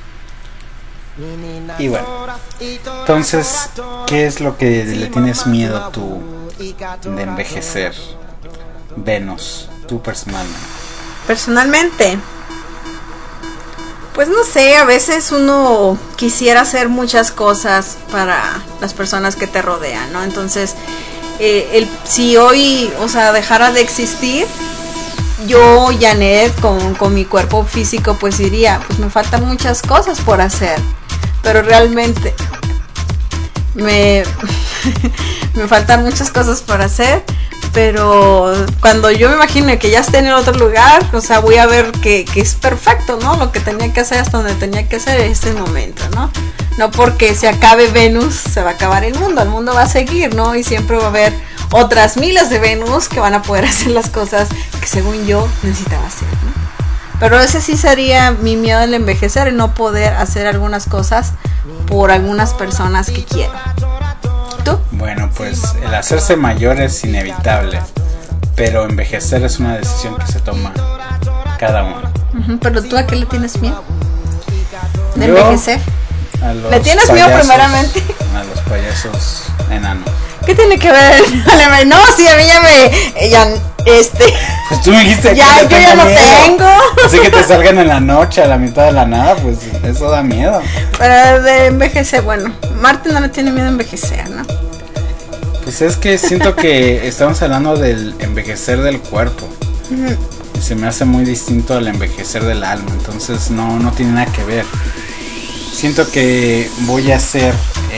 Y bueno, entonces, ¿qué es lo que le tienes miedo tú de envejecer? Venus, tú personalmente. Personalmente, pues no sé, a veces uno quisiera hacer muchas cosas para las personas que te rodean, ¿no? Entonces, si hoy, dejara de existir, yo, Janet, con mi cuerpo físico, pues diría, pues me faltan muchas cosas por hacer, pero realmente me faltan muchas cosas por hacer, pero cuando yo me imagino que ya esté en el otro lugar, voy a ver que es perfecto, ¿no? Lo que tenía que hacer hasta donde tenía que hacer en este momento, ¿no? No porque se acabe Venus, se va a acabar el mundo va a seguir, ¿no? Y siempre va a haber otras miles de Venus que van a poder hacer las cosas que según yo necesitaba hacer, ¿no? Pero ese sí sería mi miedo al envejecer, el no poder hacer algunas cosas por algunas personas que quiero. ¿Tú? Bueno, pues el hacerse mayor es inevitable, pero envejecer es una decisión que se toma cada uno. Uh-huh, pero tú, ¿a qué le tienes miedo? ¿De envejecer? ¿Le tienes payasos, miedo primeramente? A los payasos enanos. ¿Qué tiene que ver? No, sí, a mí Pues tú me dijiste ya, que yo ya lo tengo. Así que te salgan en la noche a la mitad de la nada, pues eso da miedo. Pero de envejecer, bueno, Marte no le tiene miedo a envejecer, ¿no? Pues es que siento que estamos hablando del envejecer del cuerpo. Y se me hace muy distinto al envejecer del alma, entonces no tiene nada que ver. Siento que voy a hacer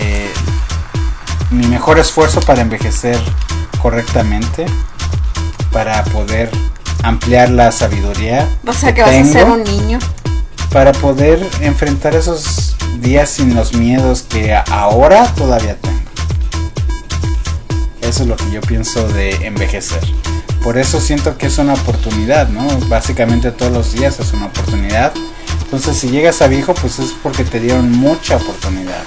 mi mejor esfuerzo para envejecer correctamente, para poder ampliar la sabiduría. O sea que vas a ser un niño. Para poder enfrentar esos días sin los miedos que ahora todavía tengo. Eso es lo que yo pienso de envejecer. Por eso siento que es una oportunidad, ¿no? Básicamente todos los días es una oportunidad. Entonces si llegas a viejo, pues es porque te dieron mucha oportunidad.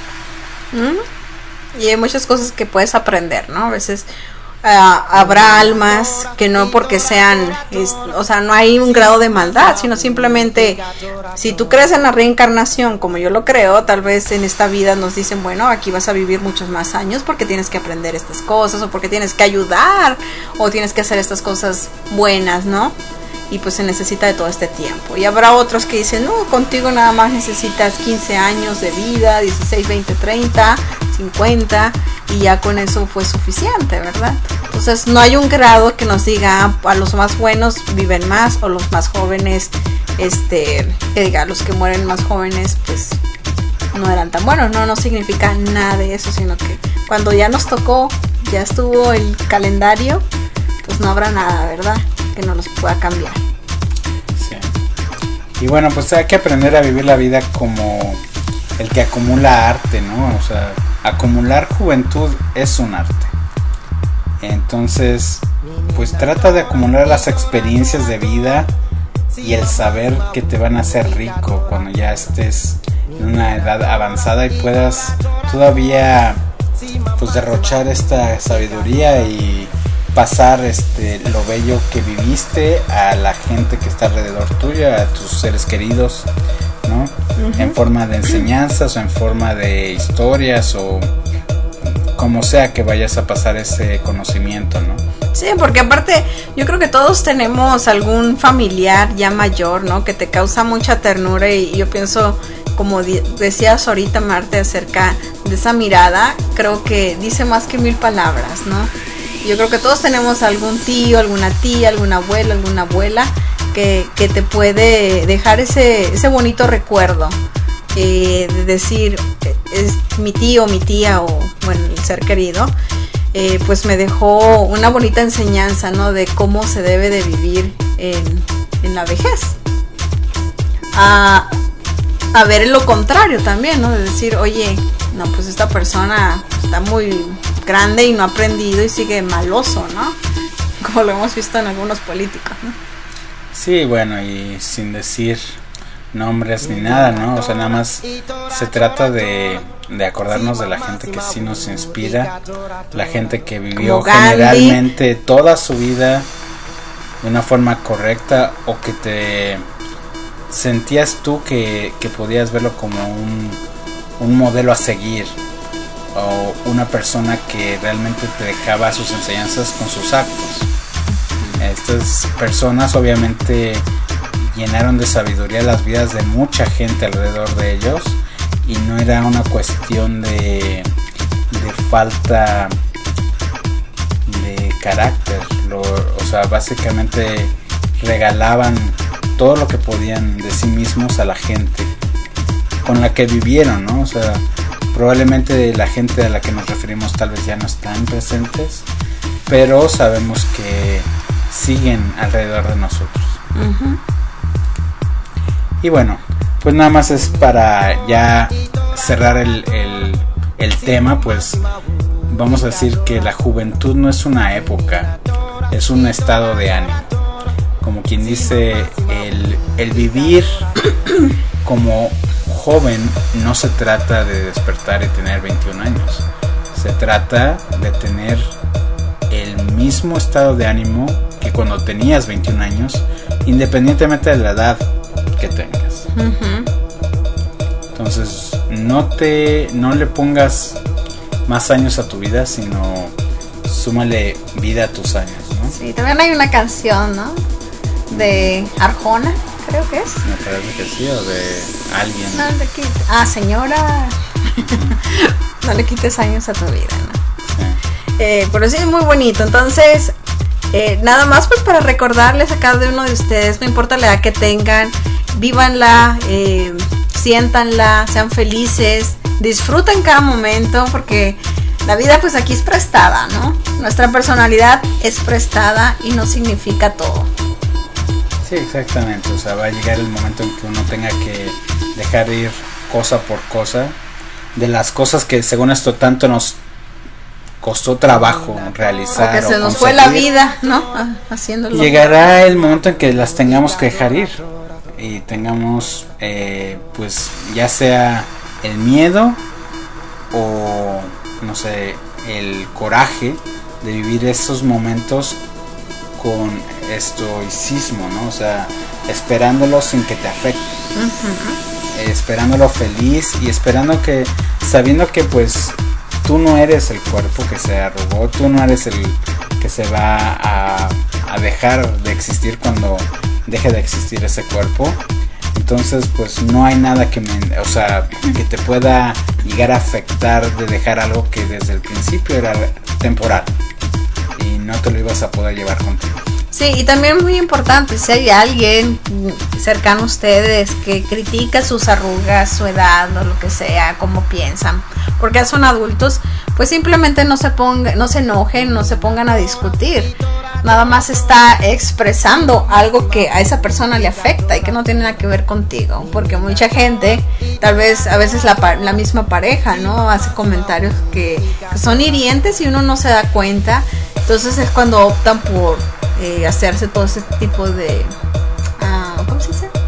Y hay muchas cosas que puedes aprender, ¿no? A veces habrá almas que no porque sean, o sea, no hay un grado de maldad, sino simplemente si tú crees en la reencarnación, como yo lo creo, tal vez en esta vida nos dicen, bueno, aquí vas a vivir muchos más años porque tienes que aprender estas cosas, o porque tienes que ayudar, o tienes que hacer estas cosas buenas, ¿no? Y pues se necesita de todo este tiempo. Y habrá otros que dicen, no, contigo nada más necesitas 15 años de vida, 16, 20, 30, 50, y ya con eso fue suficiente, ¿verdad? Entonces no hay un grado que nos diga, a los más buenos viven más, o los más jóvenes, que diga, los que mueren más jóvenes, pues no eran tan buenos. No significa nada de eso, sino que cuando ya nos tocó, ya estuvo el calendario, pues no habrá nada, ¿verdad?, que no nos pueda cambiar. Sí. Y bueno, pues hay que aprender a vivir la vida como el que acumula arte, ¿no? O sea, acumular juventud es un arte. Entonces, pues trata de acumular las experiencias de vida y el saber que te van a hacer rico cuando ya estés en una edad avanzada y puedas todavía pues derrochar esta sabiduría y pasar lo bello que viviste a la gente que está alrededor tuyo, a tus seres queridos, ¿no? En forma de enseñanzas o en forma de historias o como sea que vayas a pasar ese conocimiento, ¿no? Sí, porque aparte yo creo que todos tenemos algún familiar ya mayor, ¿no?, que te causa mucha ternura, y yo pienso, como decías ahorita, Marte, acerca de esa mirada, creo que dice más que 1000 palabras, ¿no? Yo creo que todos tenemos algún tío, alguna tía, alguna abuela que te puede dejar ese bonito recuerdo, de decir, es mi tío, mi tía, o bueno, el ser querido, pues me dejó una bonita enseñanza, ¿no?, de cómo se debe de vivir en la vejez. A ver lo contrario también, ¿no?, de decir, oye, no, pues esta persona está muy grande y no ha aprendido y sigue maloso, ¿no? Como lo hemos visto en algunos políticos, ¿no? Sí, bueno, y sin decir nombres ni nada, ¿no? O sea, nada más se trata de acordarnos de la gente que sí nos inspira, la gente que vivió generalmente toda su vida de una forma correcta, o que te sentías tú que podías verlo como un modelo a seguir, o una persona que realmente te dejaba sus enseñanzas con sus actos. Estas personas obviamente llenaron de sabiduría las vidas de mucha gente alrededor de ellos, y no era una cuestión de falta de carácter. O sea, básicamente regalaban todo lo que podían de sí mismos a la gente con la que vivieron, ¿no? O sea, probablemente la gente a la que nos referimos tal vez ya no están presentes, pero sabemos que siguen alrededor de nosotros. Y bueno, pues nada más es para ya cerrar el tema, pues vamos a decir que la juventud no es una época, es un estado de ánimo. Como quien dice, el vivir como joven no se trata de despertar y tener 21 años. Se trata de tener el mismo estado de ánimo que cuando tenías 21 años, independientemente de la edad que tengas. Entonces, no le pongas más años a tu vida, sino súmale vida a tus años, ¿no? Sí, también hay una canción, ¿no? De Arjona, creo que es. Me parece que sí, o de alguien. No le quites. Señora. No le quites años a tu vida, ¿no? Sí. Pero sí es muy bonito. Entonces, nada más pues para recordarles a cada uno de ustedes, no importa la edad que tengan, vívanla, siéntanla, sean felices, disfruten cada momento, porque la vida pues aquí es prestada, ¿no? Nuestra personalidad es prestada y no significa todo. Sí, exactamente, o sea, va a llegar el momento en que uno tenga que dejar ir cosa por cosa, de las cosas que según esto tanto nos costó trabajo realizar. Porque o se nos conseguir. fue la vida, ¿no? Haciéndolo. Llegará el momento en que las tengamos que dejar ir y tengamos, pues, ya sea el miedo o, no sé, el coraje de vivir esos momentos con estoicismo, ¿no? O sea, esperándolo sin que te afecte. Esperándolo feliz y esperando que, sabiendo que pues tú no eres el cuerpo que se arrugó, tú no eres el que se va a dejar de existir cuando deje de existir ese cuerpo. Entonces pues no hay nada que que te pueda llegar a afectar de dejar algo que desde el principio era temporal y no te lo ibas a poder llevar contigo. Sí, y también muy importante, si hay alguien cercano a ustedes que critica sus arrugas, su edad o lo que sea, cómo piensan, porque ya son adultos, pues simplemente no se enojen, no se pongan a discutir. Nada más está expresando algo que a esa persona le afecta y que no tiene nada que ver contigo, porque mucha gente, tal vez a veces la misma pareja, ¿no? Hace comentarios que son hirientes y uno no se da cuenta. Entonces es cuando optan por hacerse todo ese tipo de ¿cómo se dice?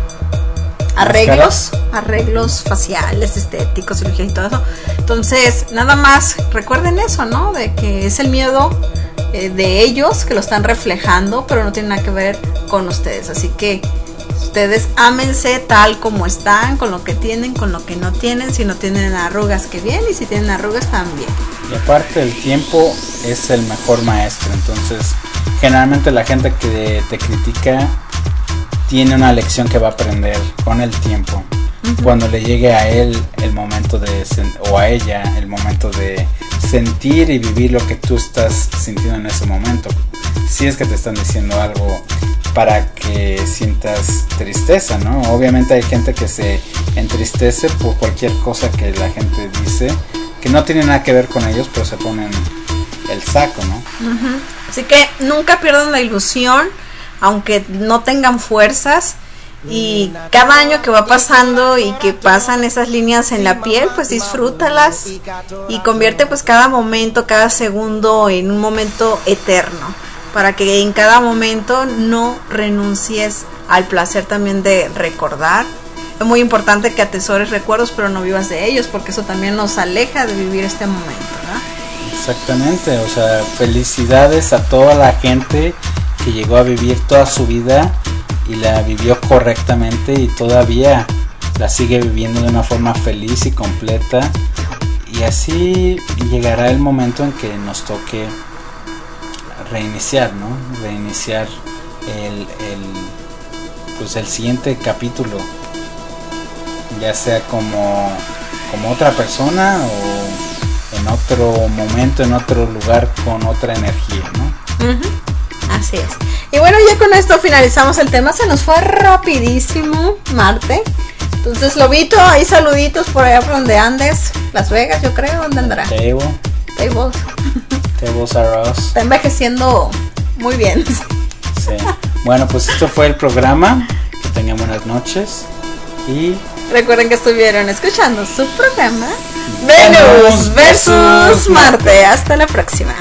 Arreglos faciales, estéticos, cirugía y todo eso. Entonces nada más recuerden eso, ¿no? De que es el miedo de ellos que lo están reflejando, pero no tiene nada que ver con ustedes. Así que ustedes ámense tal como están, con lo que tienen, con lo que no tienen. Si no tienen arrugas, que bien, y si tienen arrugas, también. Y aparte el tiempo es el mejor maestro. Entonces generalmente la gente que te critica tiene una lección que va a aprender con el tiempo. Cuando le llegue a él el momento o a ella el momento de sentir y vivir lo que tú estás sintiendo en ese momento. Si es que te están diciendo algo para que sientas tristeza, ¿no? Obviamente hay gente que se entristece por cualquier cosa que la gente dice, que no tiene nada que ver con ellos, pero se ponen el saco, ¿no? Así que nunca pierdan la ilusión, aunque no tengan fuerzas. Y cada año que va pasando y que pasan esas líneas en la piel, pues disfrútalas y convierte pues cada momento, cada segundo en un momento eterno, para que en cada momento no renuncies al placer también de recordar. Es muy importante que atesores recuerdos, pero no vivas de ellos, porque eso también nos aleja de vivir este momento, ¿verdad? Exactamente, o sea, felicidades a toda la gente que llegó a vivir toda su vida y la vivió correctamente y todavía la sigue viviendo de una forma feliz y completa, y así llegará el momento en que nos toque reiniciar, ¿no? Reiniciar el siguiente capítulo, ya sea como otra persona o en otro momento, en otro lugar, con otra energía, ¿no? Así es. Y bueno, ya con esto finalizamos el tema. Se nos fue rapidísimo, Marte. Entonces, Lobito, hay saluditos por allá por donde andes. Las Vegas, yo creo. ¿Dónde andará? Tables are us. Está envejeciendo muy bien. Sí. Bueno, pues esto fue el programa. Que tengan buenas noches. Y recuerden que estuvieron escuchando su programa Venus versus Marte. Hasta la próxima.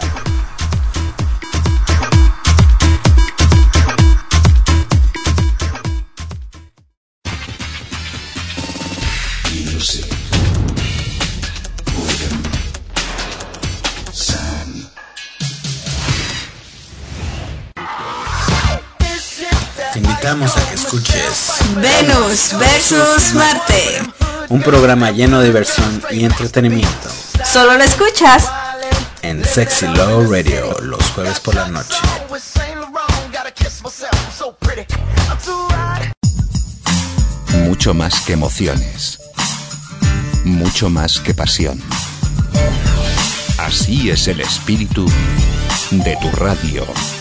Te invitamos a que escuches Venus versus Marte, un programa lleno de diversión y entretenimiento solo lo escuchas en en Sexy Love Radio los jueves por la noche. Mucho más que emociones. Mucho más que pasión. Así es el espíritu de tu radio.